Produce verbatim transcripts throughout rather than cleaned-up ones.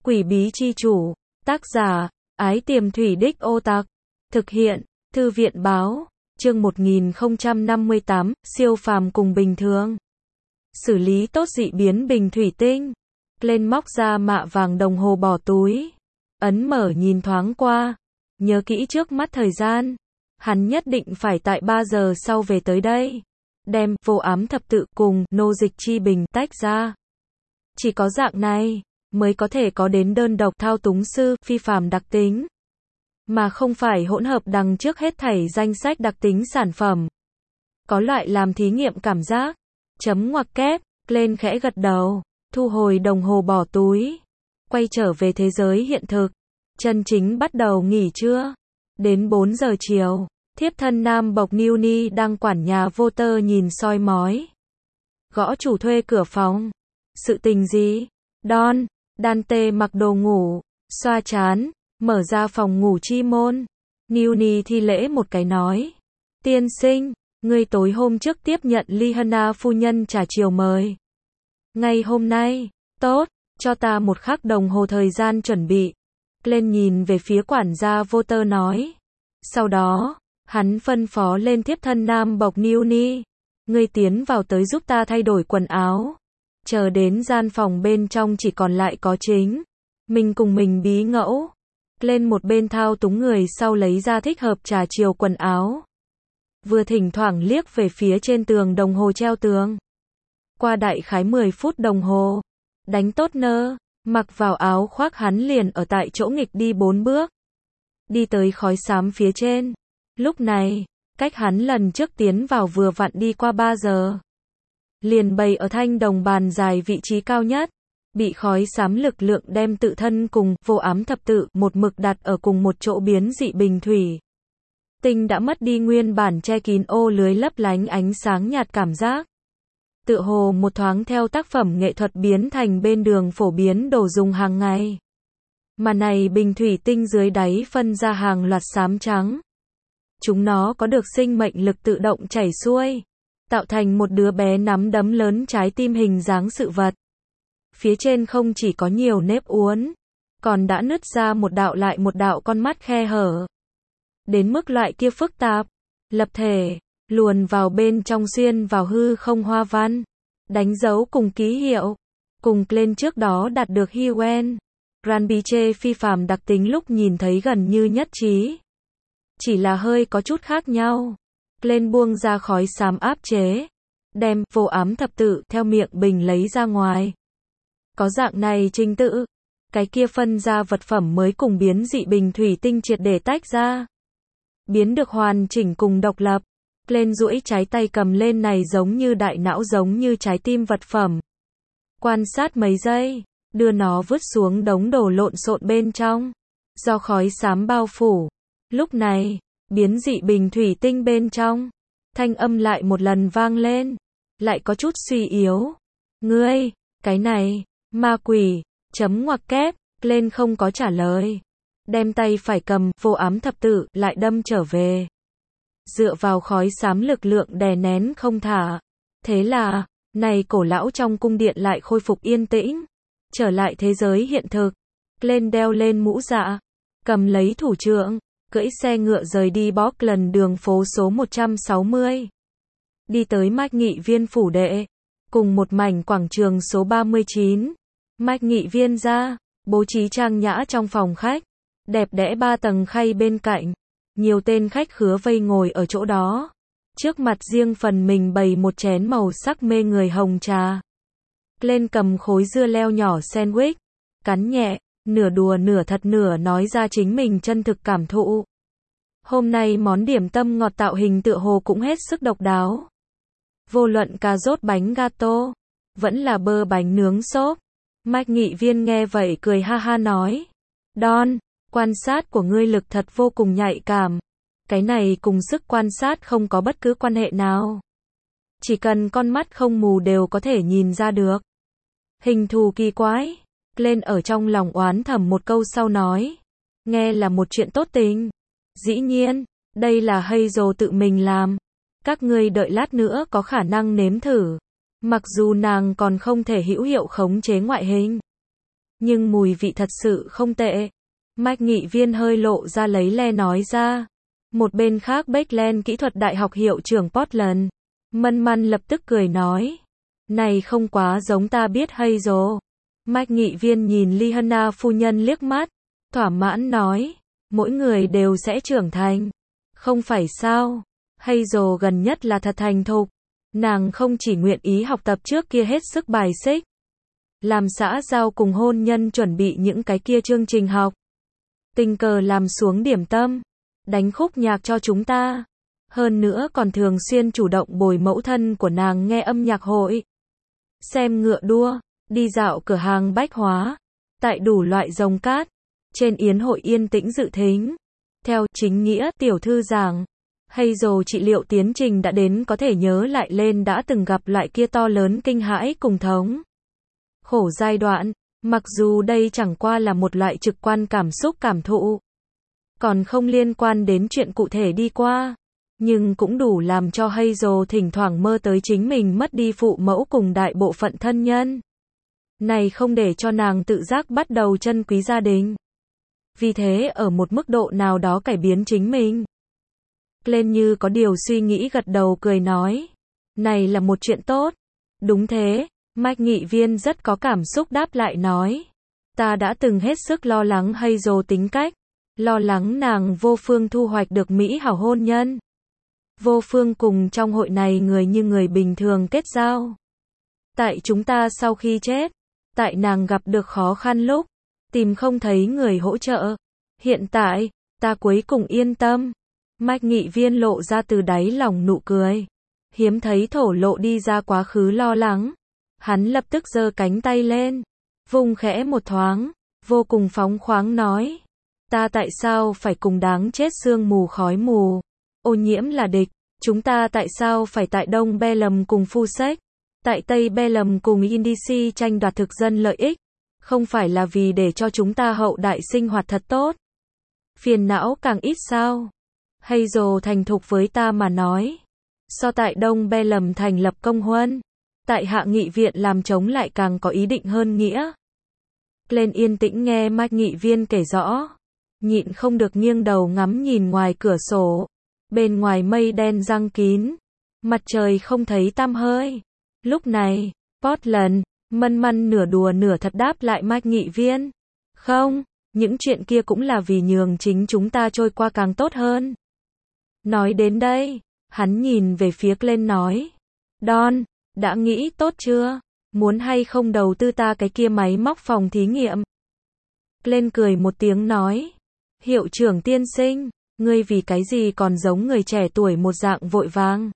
Quỷ bí chi chủ. Tác giả, Ái Tiềm Thủy Đích Ô Tặc. Thực hiện, Thư viện báo. Chương một nghìn không trăm năm mươi tám, siêu phàm cùng bình thường. Xử lý tốt dị biến bình thủy tinh. Lên móc ra mạ vàng đồng hồ bỏ túi. Ấn mở nhìn thoáng qua. Nhớ kỹ trước mắt thời gian. Hắn nhất định phải tại ba giờ sau về tới đây. Đem vô ám thập tự cùng nô dịch chi bình tách ra. Chỉ có dạng này mới có thể có đến đơn độc thao túng sư phi phàm đặc tính, mà không phải hỗn hợp đằng trước hết thảy danh sách đặc tính sản phẩm. Có loại làm thí nghiệm cảm giác. Chấm ngoặc kép, lên khẽ gật đầu, thu hồi đồng hồ bỏ túi, quay trở về thế giới hiện thực. Chân chính bắt đầu nghỉ trưa. Đến bốn giờ chiều, thiếp thân nam bộc Newny đang quản nhà vô tơ nhìn soi mói. Gõ chủ thuê cửa phòng. Sự tình gì? Don, Dante mặc đồ ngủ, xoa chán, mở ra phòng ngủ chi môn. Newny thi lễ một cái nói. Tiên sinh, ngươi tối hôm trước tiếp nhận Liana phu nhân trà chiều mời. Ngày hôm nay, tốt, cho ta một khắc đồng hồ thời gian chuẩn bị. Lên nhìn về phía quản gia vô tơ nói. Sau đó, hắn phân phó lên thiếp thân nam bộc Newny. Ngươi tiến vào tới giúp ta thay đổi quần áo. Chờ đến gian phòng bên trong chỉ còn lại có chính mình cùng mình bí ngẫu. Lên một bên thao túng người sau lấy ra thích hợp trà chiều quần áo. Vừa thỉnh thoảng liếc về phía trên tường đồng hồ treo tường. Qua đại khái mười phút đồng hồ. Đánh tốt nơ, mặc vào áo khoác hắn liền ở tại chỗ nghịch đi bốn bước. Đi tới khói xám phía trên. Lúc này, cách hắn lần trước tiến vào vừa vặn đi qua ba giờ. Liền bày ở thanh đồng bàn dài vị trí cao nhất. Bị khói xám lực lượng đem tự thân cùng vô ám thập tự một mực đặt ở cùng một chỗ biến dị bình thủy tinh đã mất đi nguyên bản che kín ô lưới lấp lánh ánh sáng nhạt cảm giác. Tựa hồ một thoáng theo tác phẩm nghệ thuật biến thành bên đường phổ biến đồ dùng hàng ngày. Mà này bình thủy tinh dưới đáy phân ra hàng loạt xám trắng. Chúng nó có được sinh mệnh lực tự động chảy xuôi, tạo thành một đứa bé nắm đấm lớn trái tim hình dáng sự vật. Phía trên không chỉ có nhiều nếp uốn, còn đã nứt ra một đạo lại một đạo con mắt khe hở. Đến mức loại kia phức tạp, lập thể, luồn vào bên trong xuyên vào hư không hoa văn, đánh dấu cùng ký hiệu, cùng lên trước đó đạt được Hiuen, Granbiche phi phàm đặc tính lúc nhìn thấy gần như nhất trí. Chỉ là hơi có chút khác nhau. Lên buông ra khói xám áp chế, đem vô ám thập tự theo miệng bình lấy ra ngoài. Có dạng này trình tự, cái kia phân ra vật phẩm mới cùng biến dị bình thủy tinh triệt để tách ra. Biến được hoàn chỉnh cùng độc lập. Lên duỗi trái tay cầm lên này giống như đại não giống như trái tim vật phẩm. Quan sát mấy giây, đưa nó vứt xuống đống đồ lộn xộn bên trong. Do khói xám bao phủ. Lúc này, biến dị bình thủy tinh bên trong, thanh âm lại một lần vang lên, lại có chút suy yếu. Ngươi, cái này, ma quỷ, chấm ngoặc kép, lên không có trả lời. Đem tay phải cầm vô ám thập tự lại đâm trở về. Dựa vào khói xám lực lượng đè nén không thả. Thế là, này cổ lão trong cung điện lại khôi phục yên tĩnh. Trở lại thế giới hiện thực. Lên đeo lên mũ dạ, cầm lấy thủ trượng, cưỡi xe ngựa rời đi bóc lần đường phố số một trăm sáu mươi. Đi tới Mạch Nghị Viên phủ đệ, cùng một mảnh quảng trường số ba mươi chín. Mạch Nghị Viên ra, bố trí trang nhã trong phòng khách, đẹp đẽ ba tầng khay bên cạnh, nhiều tên khách khứa vây ngồi ở chỗ đó. Trước mặt riêng phần mình bày một chén màu sắc mê người hồng trà. Lên cầm khối dưa leo nhỏ sandwich, cắn nhẹ, nửa đùa nửa thật nửa nói ra chính mình chân thực cảm thụ. Hôm nay món điểm tâm ngọt tạo hình tựa hồ cũng hết sức độc đáo. Vô luận cà rốt bánh gato, vẫn là bơ bánh nướng xốp. Mạch Nghị Viên nghe vậy cười ha ha nói. Don, quan sát của ngươi lực thật vô cùng nhạy cảm. Cái này cùng sức quan sát không có bất cứ quan hệ nào. Chỉ cần con mắt không mù đều có thể nhìn ra được. Hình thù kỳ quái. Lên ở trong lòng oán thầm một câu sau nói. Nghe là một chuyện tốt tình. Dĩ nhiên, đây là Hazel tự mình làm. Các ngươi đợi lát nữa có khả năng nếm thử. Mặc dù nàng còn không thể hữu hiệu khống chế ngoại hình. nhưng mùi vị thật sự không tệ. Mạch Nghị Viên hơi lộ ra lấy le nói ra. Một bên khác Bakeland kỹ thuật đại học hiệu trưởng Portland. Mân Măn lập tức cười nói. Này không quá giống ta biết Hazel. Mạch Nghị Viên nhìn Liana phu nhân liếc mắt. Thỏa mãn nói. Mỗi người đều sẽ trưởng thành. Không phải sao. Hazel gần nhất là thật thành thục. Nàng không chỉ nguyện ý học tập trước kia hết sức bài xích. Làm xã giao cùng hôn nhân chuẩn bị những cái kia chương trình học. Tình cờ làm xuống điểm tâm. Đánh khúc nhạc cho chúng ta. Hơn nữa còn thường xuyên chủ động bồi mẫu thân của nàng nghe âm nhạc hội. Xem ngựa đua. Đi dạo cửa hàng bách hóa. Tại đủ loại rồng cát. Trên yến hội yên tĩnh dự thính. Theo chính nghĩa tiểu thư giảng. Hazel trị liệu tiến trình đã đến có thể nhớ lại lên đã từng gặp lại kia to lớn kinh hãi cùng thống khổ giai đoạn, mặc dù đây chẳng qua là một loại trực quan cảm xúc cảm thụ, còn không liên quan đến chuyện cụ thể đi qua, nhưng cũng đủ làm cho Hazel thỉnh thoảng mơ tới chính mình mất đi phụ mẫu cùng đại bộ phận thân nhân. Này không để cho nàng tự giác bắt đầu trân quý gia đình. Vì thế ở một mức độ nào đó cải biến chính mình. Lên như có điều suy nghĩ gật đầu cười nói. Này là một chuyện tốt. Đúng thế, Mạch Nghị Viên rất có cảm xúc đáp lại nói. Ta đã từng hết sức lo lắng Hazel tính cách. Lo lắng nàng vô phương thu hoạch được mỹ hảo hôn nhân. Vô phương cùng trong hội này người như người bình thường kết giao. Tại chúng ta sau khi chết. Tại nàng gặp được khó khăn lúc. Tìm không thấy người hỗ trợ. Hiện tại, ta cuối cùng yên tâm. Mạch Nghị Viên lộ ra từ đáy lòng nụ cười. Hiếm thấy thổ lộ đi ra quá khứ lo lắng. Hắn lập tức giơ cánh tay lên. Vùng khẽ một thoáng. Vô cùng phóng khoáng nói. Ta tại sao phải cùng đáng chết sương mù khói mù. Ô nhiễm là địch. Chúng ta tại sao phải tại Đông Pelham cùng Fusek. Tại Tây Pelham cùng Indici tranh đoạt thực dân lợi ích. Không phải là vì để cho chúng ta hậu đại sinh hoạt thật tốt. Phiền não càng ít sao. Hazel thành thục với ta mà nói. So tại Đông Pelham thành lập công huân. Tại Hạ nghị viện làm chống lại càng có ý định hơn nghĩa. Lên yên tĩnh nghe Mạch Nghị Viên kể rõ. Nhịn không được nghiêng đầu ngắm nhìn ngoài cửa sổ. Bên ngoài mây đen giăng kín. Mặt trời không thấy tăm hơi. Lúc này, Portland, Mân Măn nửa đùa nửa thật đáp lại Mạch Nghị Viên. Không, những chuyện kia cũng là vì nhường chính chúng ta trôi qua càng tốt hơn. Nói đến đây, hắn nhìn về phía Glenn nói. Don, đã nghĩ tốt chưa? Muốn hay không đầu tư ta cái kia máy móc phòng thí nghiệm? Glenn cười một tiếng nói. Hiệu trưởng tiên sinh, ngươi vì cái gì còn giống người trẻ tuổi một dạng vội vàng?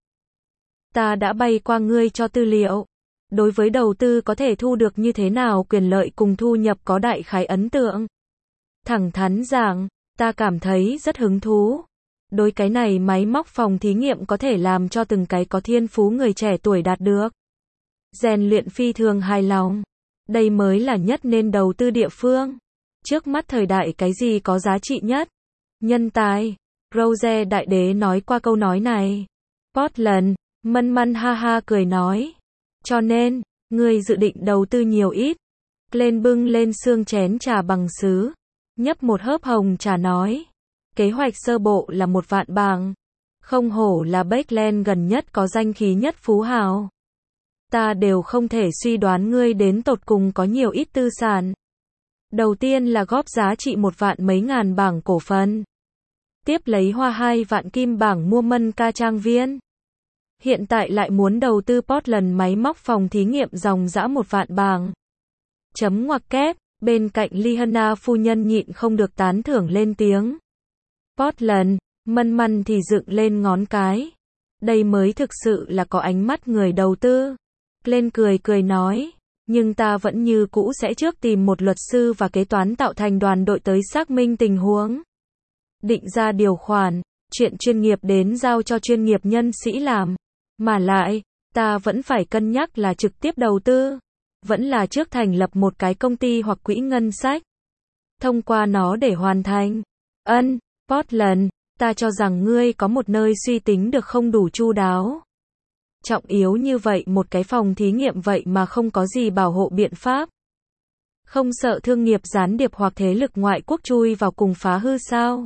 Ta đã bay qua ngươi cho tư liệu. Đối với đầu tư có thể thu được như thế nào quyền lợi cùng thu nhập có đại khái ấn tượng. Thẳng thắn giảng, ta cảm thấy rất hứng thú. Đối cái này máy móc phòng thí nghiệm có thể làm cho từng cái có thiên phú người trẻ tuổi đạt được. Rèn luyện phi thường hài lòng. Đây mới là nhất nên đầu tư địa phương. Trước mắt thời đại cái gì có giá trị nhất? Nhân tài. Rose đại đế nói qua câu nói này. Portland, Mân Măn ha ha cười nói. Cho nên, ngươi dự định đầu tư nhiều ít. Glenn bưng lên xương chén trà bằng sứ. Nhấp một hớp hồng trà nói. Kế hoạch sơ bộ là một vạn bảng. Không hổ là Bakeland gần nhất có danh khí nhất phú hào. Ta đều không thể suy đoán ngươi đến tột cùng có nhiều ít tư sản. Đầu tiên là góp giá trị một vạn mấy ngàn bảng cổ phần. Tiếp lấy hoa hai vạn kim bảng mua Mân Ca trang viên. Hiện tại lại muốn đầu tư Portland máy móc phòng thí nghiệm dòng dã một vạn bảng. Chấm ngoặc kép, bên cạnh Liana phu nhân nhịn không được tán thưởng lên tiếng. Portland, Mân Măn thì dựng lên ngón cái. Đây mới thực sự là có ánh mắt người đầu tư. Lên cười cười nói, nhưng ta vẫn như cũ sẽ trước tìm một luật sư và kế toán tạo thành đoàn đội tới xác minh tình huống. Định ra điều khoản, chuyện chuyên nghiệp đến giao cho chuyên nghiệp nhân sĩ làm. Mà lại, ta vẫn phải cân nhắc là trực tiếp đầu tư. Vẫn là trước thành lập một cái công ty hoặc quỹ ngân sách. Thông qua nó để hoàn thành. Ân, Portland, ta cho rằng ngươi có một nơi suy tính được không đủ chu đáo. Trọng yếu như vậy một cái phòng thí nghiệm vậy mà không có gì bảo hộ biện pháp. Không sợ thương nghiệp gián điệp hoặc thế lực ngoại quốc chui vào cùng phá hư sao?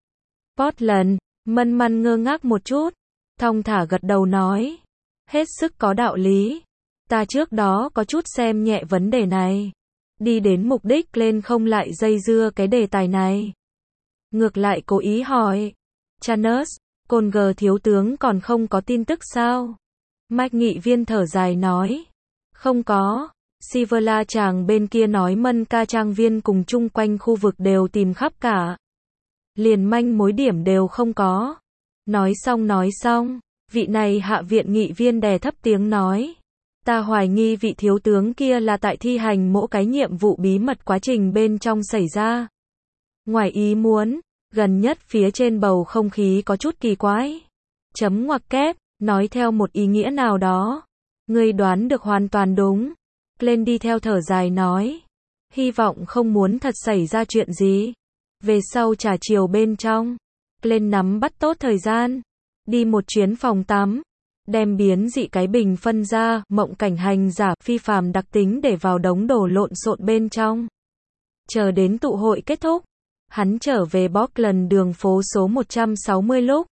Portland, Mân Măn ngơ ngác một chút, thong thả gật đầu nói. Hết sức có đạo lý. Ta trước đó có chút xem nhẹ vấn đề này. Đi đến mục đích lên không lại dây dưa cái đề tài này. Ngược lại cố ý hỏi. Chanus, Conger thiếu tướng còn không có tin tức sao? Mike nghị viên thở dài nói. Không có. Siverla chàng bên kia nói Mân ca trang viên cùng chung quanh khu vực đều tìm khắp cả. Liền manh mối điểm đều không có. Nói xong nói xong, vị này hạ viện nghị viên đè thấp tiếng nói. Ta hoài nghi vị thiếu tướng kia là tại thi hành mỗi cái nhiệm vụ bí mật quá trình bên trong xảy ra. Ngoài ý muốn, gần nhất phía trên bầu không khí có chút kỳ quái. Chấm ngoặc kép, nói theo một ý nghĩa nào đó. Ngươi đoán được hoàn toàn đúng. Lên đi theo thở dài nói. Hy vọng không muốn thật xảy ra chuyện gì. Về sau trà chiều bên trong. Lên nắm bắt tốt thời gian. Đi một chuyến phòng tắm. Đem biến dị cái bình phân ra, mộng cảnh hành giả, phi phàm đặc tính để vào đống đồ lộn xộn bên trong. Chờ đến tụ hội kết thúc. Hắn trở về Portland đường phố số một trăm sáu mươi lúc.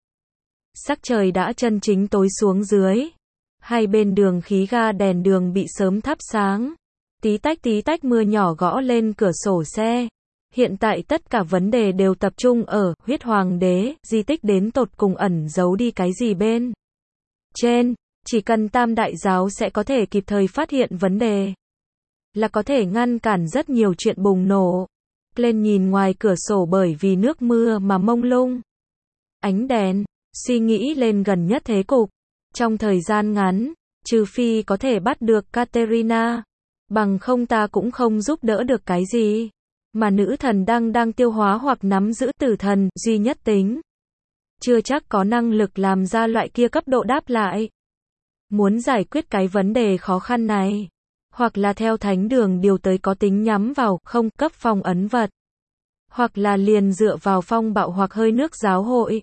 Sắc trời đã chân chính tối xuống dưới. Hai bên đường khí ga đèn đường bị sớm thắp sáng. Tí tách tí tách mưa nhỏ gõ lên cửa sổ xe. Hiện tại tất cả vấn đề đều tập trung ở huyết hoàng đế, di tích đến tột cùng ẩn giấu đi cái gì bên trên. Chỉ cần tam đại giáo sẽ có thể kịp thời phát hiện vấn đề. Là có thể ngăn cản rất nhiều chuyện bùng nổ. Lên nhìn ngoài cửa sổ bởi vì nước mưa mà mông lung. Ánh đèn, suy nghĩ lên gần nhất thế cục. Trong thời gian ngắn, trừ phi có thể bắt được Katerina. Bằng không ta cũng không giúp đỡ được cái gì. Mà nữ thần đang đang tiêu hóa hoặc nắm giữ tử thần, duy nhất tính. Chưa chắc có năng lực làm ra loại kia cấp độ đáp lại. Muốn giải quyết cái vấn đề khó khăn này. Hoặc là theo thánh đường điều tới có tính nhắm vào, không, cấp phong ấn vật. Hoặc là liền dựa vào phong bạo hoặc hơi nước giáo hội.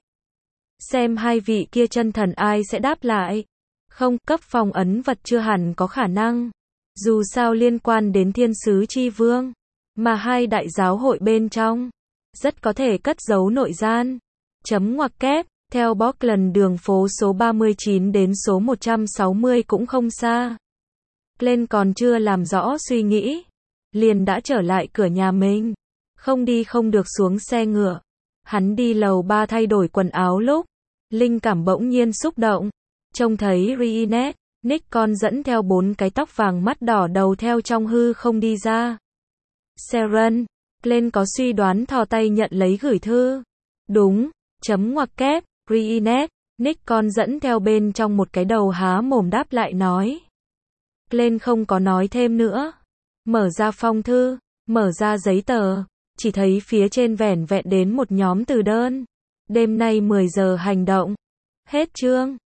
Xem hai vị kia chân thần ai sẽ đáp lại. Không, cấp phong ấn vật chưa hẳn có khả năng. Dù sao liên quan đến thiên sứ chi vương. Mà hai đại giáo hội bên trong. Rất có thể cất giấu nội gian. Chấm ngoặc kép. Theo Portland đường phố số ba mươi chín đến số một trăm sáu mươi cũng không xa. Lên còn chưa làm rõ suy nghĩ. Liền đã trở lại cửa nhà mình. Không đi không được xuống xe ngựa. Hắn đi lầu ba thay đổi quần áo lúc. Linh cảm bỗng nhiên xúc động. Trông thấy Reinette, Nikon dẫn theo bốn cái tóc vàng mắt đỏ đầu theo trong hư không đi ra. Seren, lên có suy đoán thò tay nhận lấy gửi thư. Đúng, chấm ngoặc kép, Reinette, Nikon dẫn theo bên trong một cái đầu há mồm đáp lại nói. Lên không có nói thêm nữa. Mở ra phong thư, mở ra giấy tờ, chỉ thấy phía trên vẻn vẹn đến một nhóm từ đơn. Đêm nay mười giờ hành động. Hết chương.